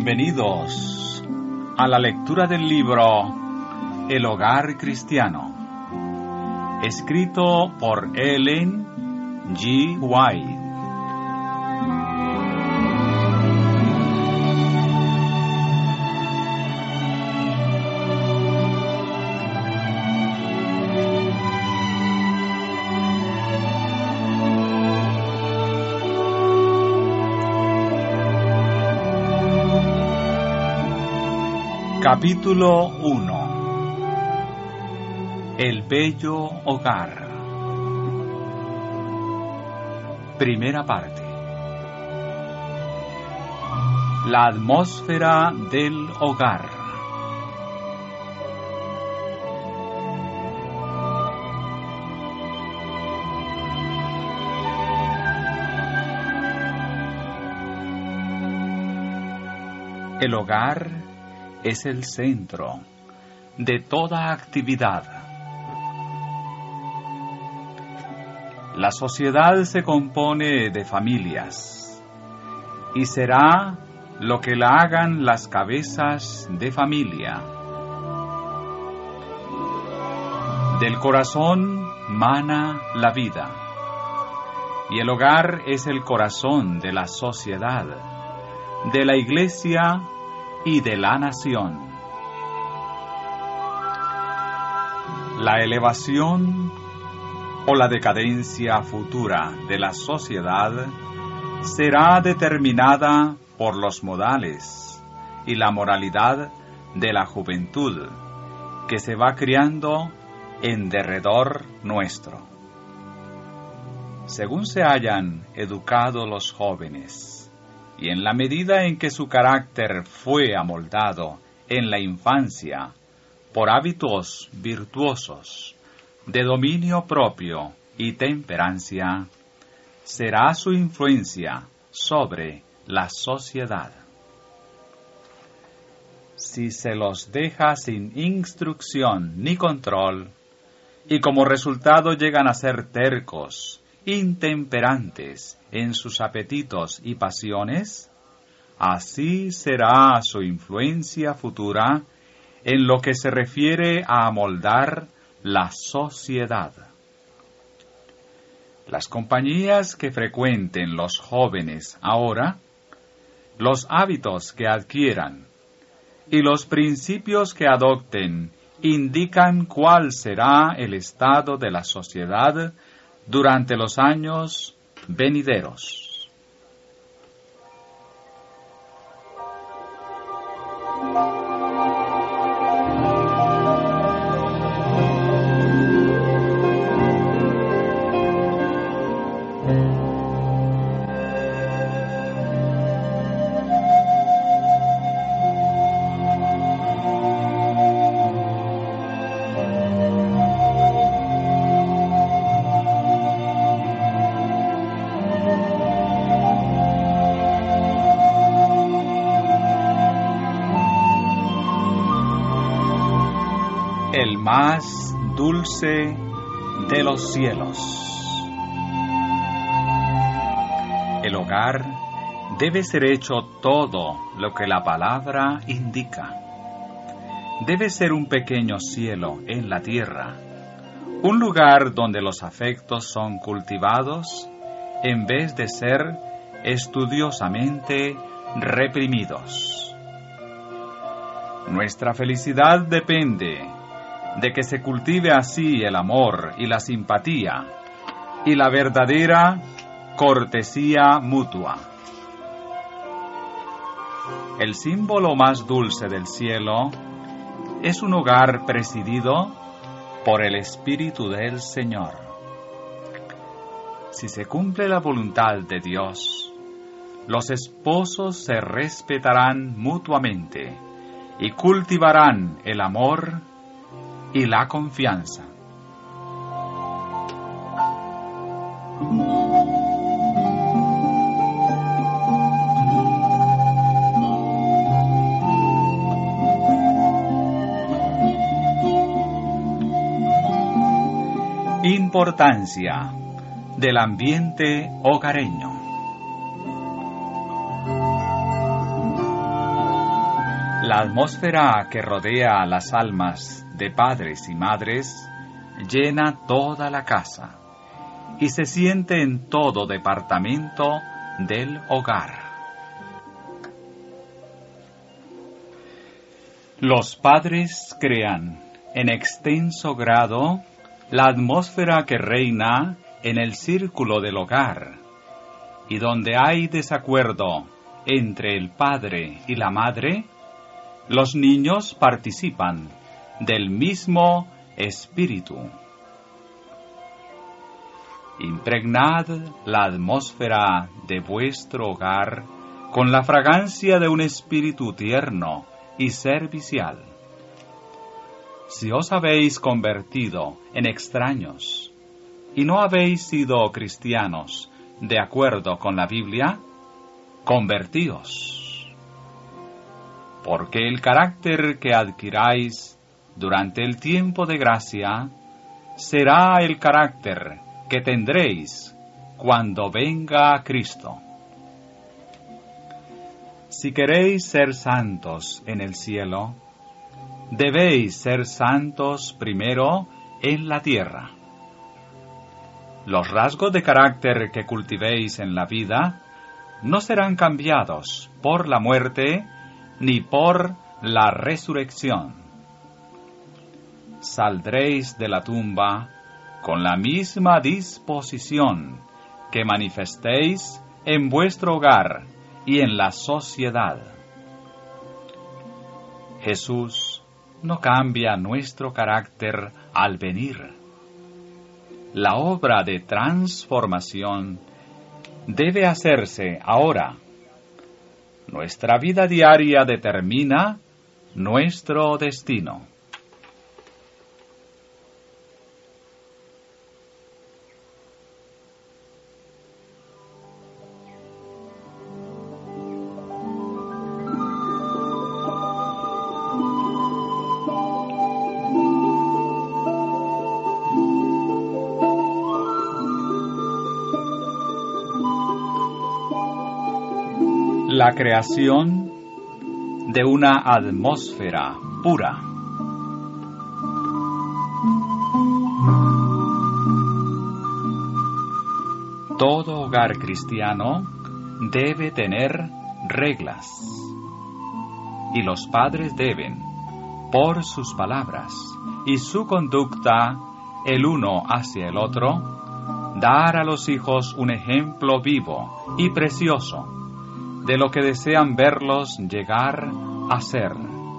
Bienvenidos a la lectura del libro El Hogar Cristiano, escrito por Ellen G. White. Capítulo 1. El bello hogar. Primera parte. La atmósfera del hogar. El hogar es el centro de toda actividad. La sociedad se compone de familias y será lo que la hagan las cabezas de familia. Del corazón mana la vida y el hogar es el corazón de la sociedad, de la iglesia y de la nación. La elevación o la decadencia futura de la sociedad será determinada por los modales y la moralidad de la juventud que se va criando en derredor nuestro. Según se hayan educado los jóvenes, y en la medida en que su carácter fue amoldado en la infancia por hábitos virtuosos, de dominio propio y temperancia, será su influencia sobre la sociedad. Si se los deja sin instrucción ni control, y como resultado llegan a ser tercos, intemperantes en sus apetitos y pasiones, así será su influencia futura en lo que se refiere a amoldar la sociedad. Las compañías que frecuenten los jóvenes ahora, los hábitos que adquieran y los principios que adopten indican cuál será el estado de la sociedad durante los años venideros. El más dulce de los cielos. El hogar debe ser hecho todo lo que la palabra indica. Debe ser un pequeño cielo en la tierra, un lugar donde los afectos son cultivados en vez de ser estudiosamente reprimidos. Nuestra felicidad depende de que se cultive así el amor y la simpatía y la verdadera cortesía mutua. El símbolo más dulce del cielo es un hogar presidido por el Espíritu del Señor. Si se cumple la voluntad de Dios, los esposos se respetarán mutuamente y cultivarán el amor y la confianza. Importancia del ambiente hogareño. La atmósfera que rodea a las almas de padres y madres llena toda la casa y se siente en todo departamento del hogar. Los padres crean en extenso grado la atmósfera que reina en el círculo del hogar, y donde hay desacuerdo entre el padre y la madre, los niños participan del mismo espíritu. Impregnad la atmósfera de vuestro hogar con la fragancia de un espíritu tierno y servicial. Si os habéis convertido en extraños y no habéis sido cristianos de acuerdo con la Biblia, convertíos. Porque el carácter que adquiráis durante el tiempo de gracia será el carácter que tendréis cuando venga Cristo. Si queréis ser santos en el cielo, debéis ser santos primero en la tierra. Los rasgos de carácter que cultivéis en la vida no serán cambiados por la muerte ni por la resurrección. Saldréis de la tumba con la misma disposición que manifestéis en vuestro hogar y en la sociedad. Jesús no cambia nuestro carácter al venir. La obra de transformación debe hacerse ahora. Nuestra vida diaria determina nuestro destino. La creación de una atmósfera pura. Todo hogar cristiano debe tener reglas, y los padres deben, por sus palabras y su conducta el uno hacia el otro, dar a los hijos un ejemplo vivo y precioso de lo que desean verlos llegar a ser.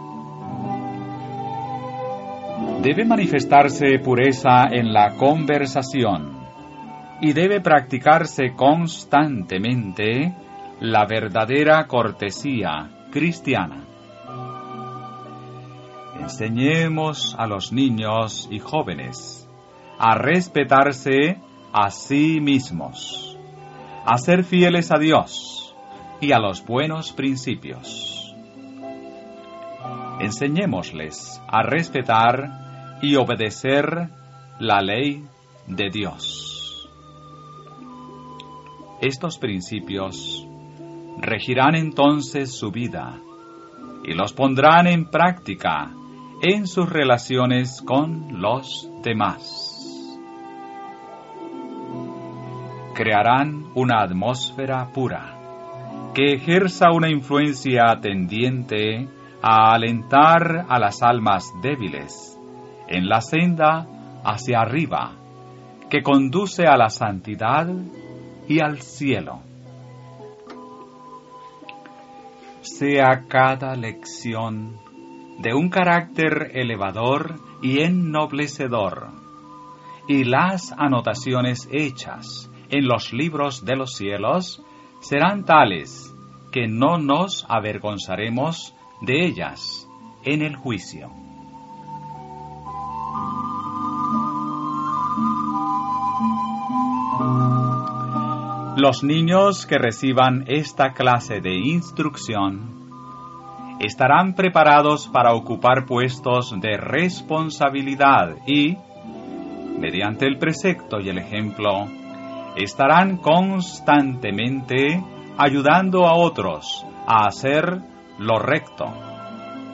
Debe manifestarse pureza en la conversación y debe practicarse constantemente la verdadera cortesía cristiana. Enseñemos a los niños y jóvenes a respetarse a sí mismos, a ser fieles a Dios y a los buenos principios. Enseñémosles a respetar y obedecer la ley de Dios. Estos principios regirán entonces su vida y los pondrán en práctica en sus relaciones con los demás. Crearán una atmósfera pura que ejerza una influencia tendiente a alentar a las almas débiles en la senda hacia arriba, que conduce a la santidad y al cielo. Sea cada lección de un carácter elevador y ennoblecedor, y las anotaciones hechas en los libros de los cielos serán tales que no nos avergonzaremos de ellas en el juicio. Los niños que reciban esta clase de instrucción estarán preparados para ocupar puestos de responsabilidad y, mediante el precepto y el ejemplo, estarán constantemente ayudando a otros a hacer lo recto,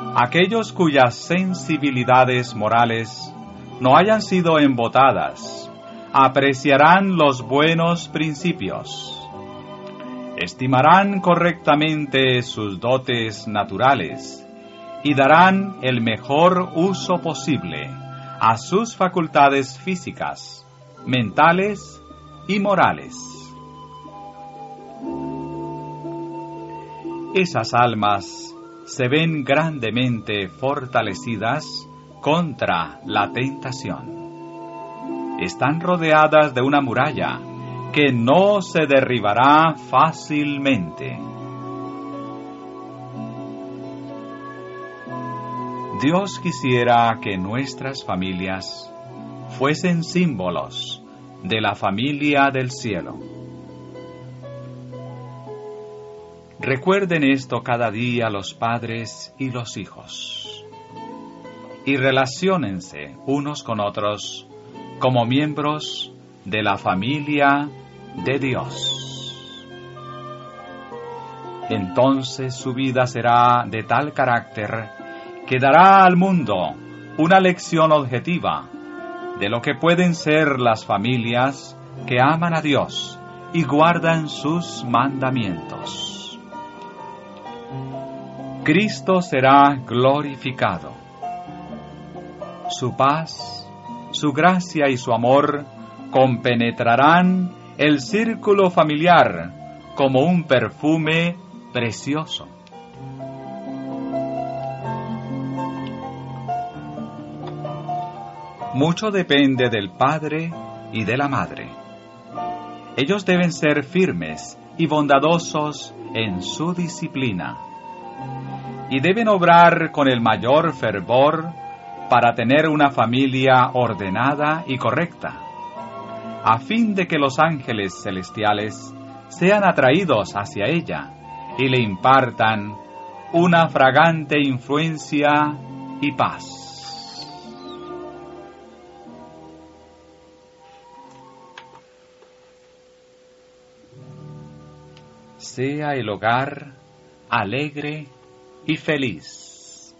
Aquellos cuyas sensibilidades morales no hayan sido embotadas, apreciarán los buenos principios, estimarán correctamente sus dotes naturales y darán el mejor uso posible a sus facultades físicas, mentales y morales. Esas almas se ven grandemente fortalecidas contra la tentación. Están rodeadas de una muralla que no se derribará fácilmente. Dios quisiera que nuestras familias fuesen símbolos de la familia del cielo. Recuerden esto cada día los padres y los hijos, y relaciónense unos con otros como miembros de la familia de Dios. Entonces su vida será de tal carácter que dará al mundo una lección objetiva de lo que pueden ser las familias que aman a Dios y guardan sus mandamientos. Cristo será glorificado. Su paz, su gracia y su amor compenetrarán el círculo familiar como un perfume precioso. Mucho depende del padre y de la madre. Ellos deben ser firmes y bondadosos en su disciplina, y deben obrar con el mayor fervor para tener una familia ordenada y correcta, a fin de que los ángeles celestiales sean atraídos hacia ella y le impartan una fragante influencia y paz. Sea el hogar alegre y feliz.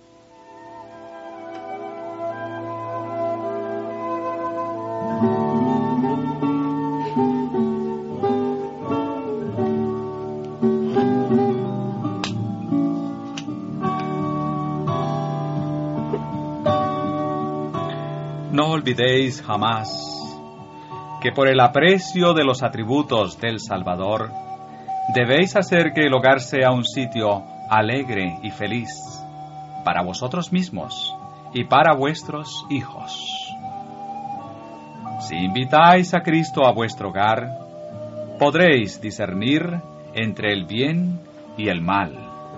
No olvidéis jamás que por el aprecio de los atributos del Salvador, debéis hacer que el hogar sea un sitio alegre y feliz para vosotros mismos y para vuestros hijos. Si invitáis a Cristo a vuestro hogar, podréis discernir entre el bien y el mal.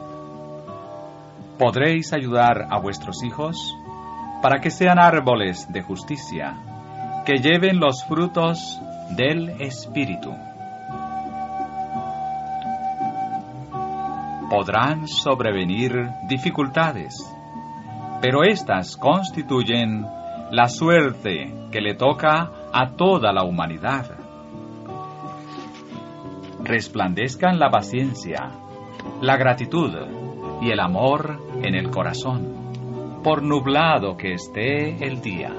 Podréis ayudar a vuestros hijos para que sean árboles de justicia, que lleven los frutos del Espíritu. Podrán sobrevenir dificultades, pero éstas constituyen la suerte que le toca a toda la humanidad. Resplandezcan la paciencia, la gratitud y el amor en el corazón, por nublado que esté el día.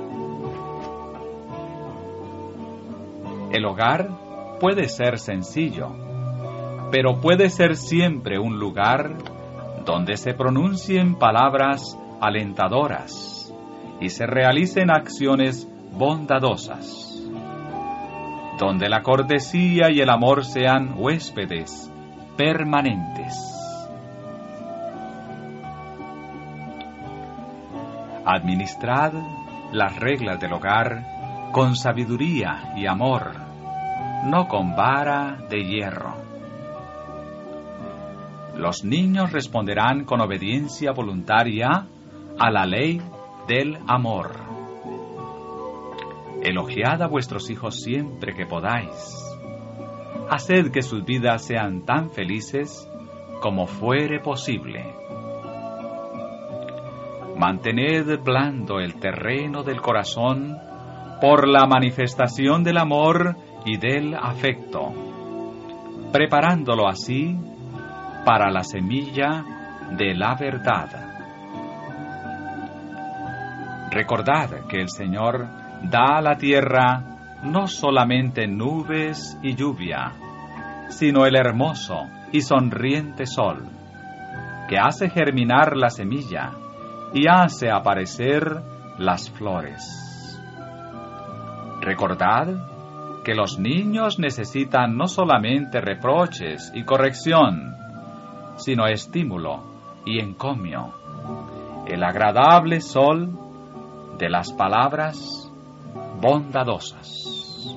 El hogar puede ser sencillo, pero puede ser siempre un lugar donde se pronuncien palabras alentadoras y se realicen acciones bondadosas, donde la cortesía y el amor sean huéspedes permanentes. Administrad las reglas del hogar con sabiduría y amor, no con vara de hierro. Los niños responderán con obediencia voluntaria a la ley del amor. Elogiad a vuestros hijos siempre que podáis. Haced que sus vidas sean tan felices como fuere posible. Mantened blando el terreno del corazón por la manifestación del amor y del afecto, preparándolo así para la semilla de la verdad. Recordad que el Señor da a la tierra no solamente nubes y lluvia, sino el hermoso y sonriente sol, que hace germinar la semilla y hace aparecer las flores. Recordad que los niños necesitan no solamente reproches y corrección, sino estímulo y encomio, el agradable sol de las palabras bondadosas.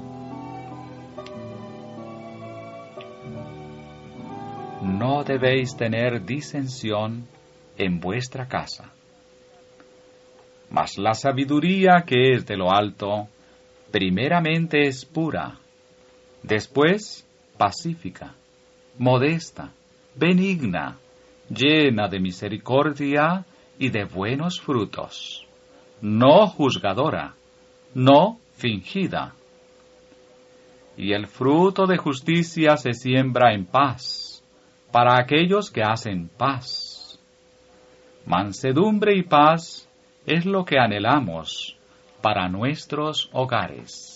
No debéis tener disensión en vuestra casa. Mas la sabiduría que es de lo alto, primeramente es pura, después pacífica, modesta, benigna, llena de misericordia y de buenos frutos, no juzgadora, no fingida. Y el fruto de justicia se siembra en paz, para aquellos que hacen paz. Mansedumbre y paz es lo que anhelamos para nuestros hogares.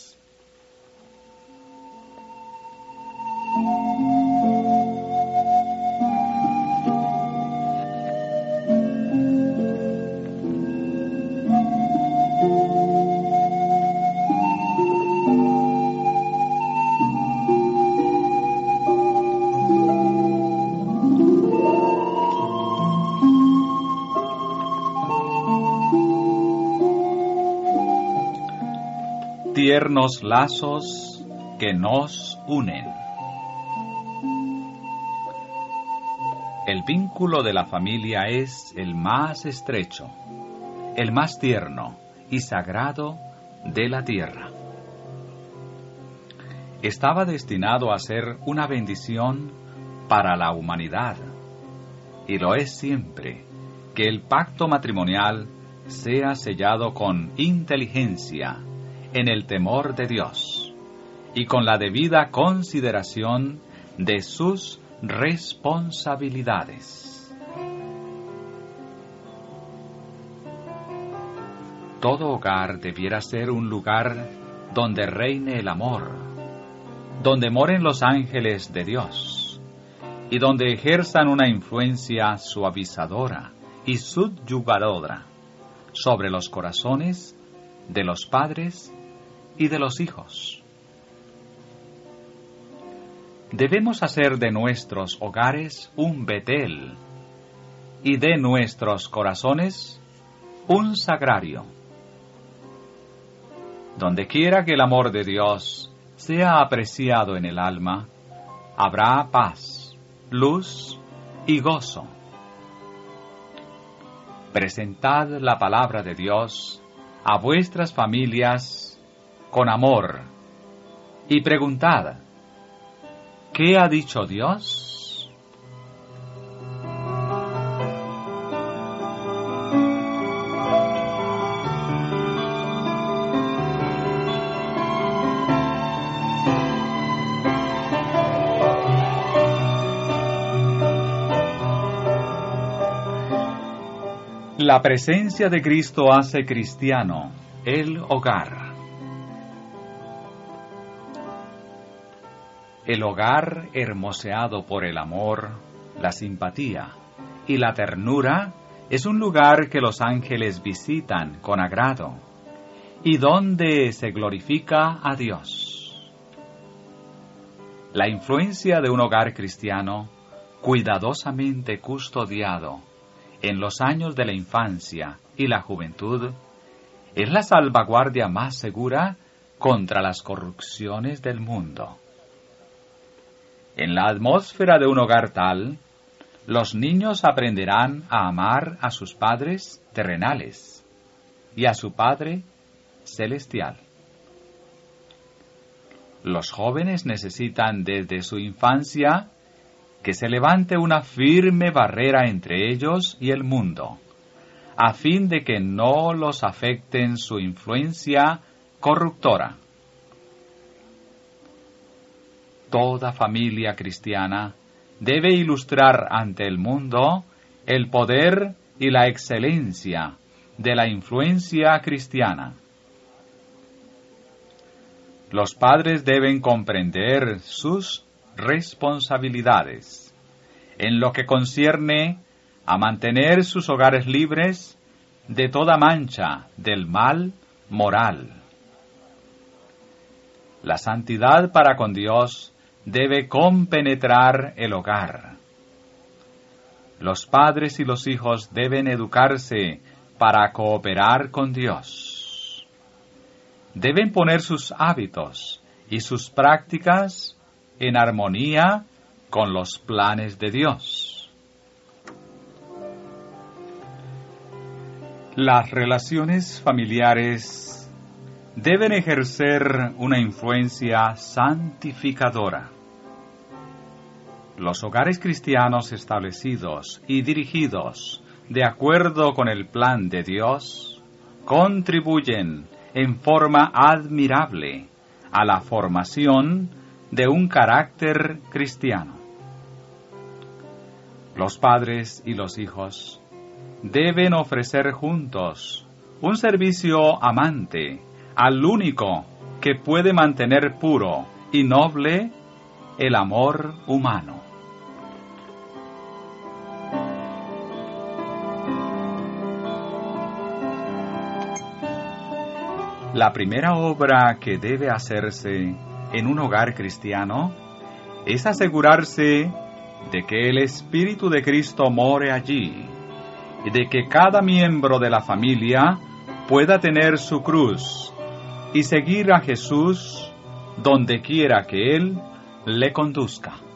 Tiernos lazos que nos unen. El vínculo de la familia es el más estrecho, el más tierno y sagrado de la tierra. Estaba destinado a ser una bendición para la humanidad, y lo es siempre que el pacto matrimonial sea sellado con inteligencia, en el temor de Dios y con la debida consideración de sus responsabilidades. Todo hogar debiera ser un lugar donde reine el amor, donde moren los ángeles de Dios y donde ejerzan una influencia suavizadora y subyugadora sobre los corazones de los padres y de los hijos. Debemos hacer de nuestros hogares un Betel y de nuestros corazones un sagrario. Donde quiera que el amor de Dios sea apreciado en el alma, habrá paz, luz y gozo. Presentad la palabra de Dios a vuestras familias con amor, y preguntad, ¿qué ha dicho Dios? La presencia de Cristo hace cristiano el hogar. El hogar hermoseado por el amor, la simpatía y la ternura es un lugar que los ángeles visitan con agrado y donde se glorifica a Dios. La influencia de un hogar cristiano, cuidadosamente custodiado en los años de la infancia y la juventud, es la salvaguardia más segura contra las corrupciones del mundo. En la atmósfera de un hogar tal, los niños aprenderán a amar a sus padres terrenales y a su Padre celestial. Los jóvenes necesitan desde su infancia que se levante una firme barrera entre ellos y el mundo, a fin de que no los afecten su influencia corruptora. Toda familia cristiana debe ilustrar ante el mundo el poder y la excelencia de la influencia cristiana. Los padres deben comprender sus responsabilidades en lo que concierne a mantener sus hogares libres de toda mancha del mal moral. La santidad para con Dios debe compenetrar el hogar. Los padres y los hijos deben educarse para cooperar con Dios. Deben poner sus hábitos y sus prácticas en armonía con los planes de Dios. Las relaciones familiares deben ejercer una influencia santificadora. Los hogares cristianos establecidos y dirigidos de acuerdo con el plan de Dios contribuyen en forma admirable a la formación de un carácter cristiano. Los padres y los hijos deben ofrecer juntos un servicio amante al único que puede mantener puro y noble el amor humano. La primera obra que debe hacerse en un hogar cristiano es asegurarse de que el Espíritu de Cristo more allí y de que cada miembro de la familia pueda tener su cruz y seguir a Jesús donde quiera que Él le conduzca.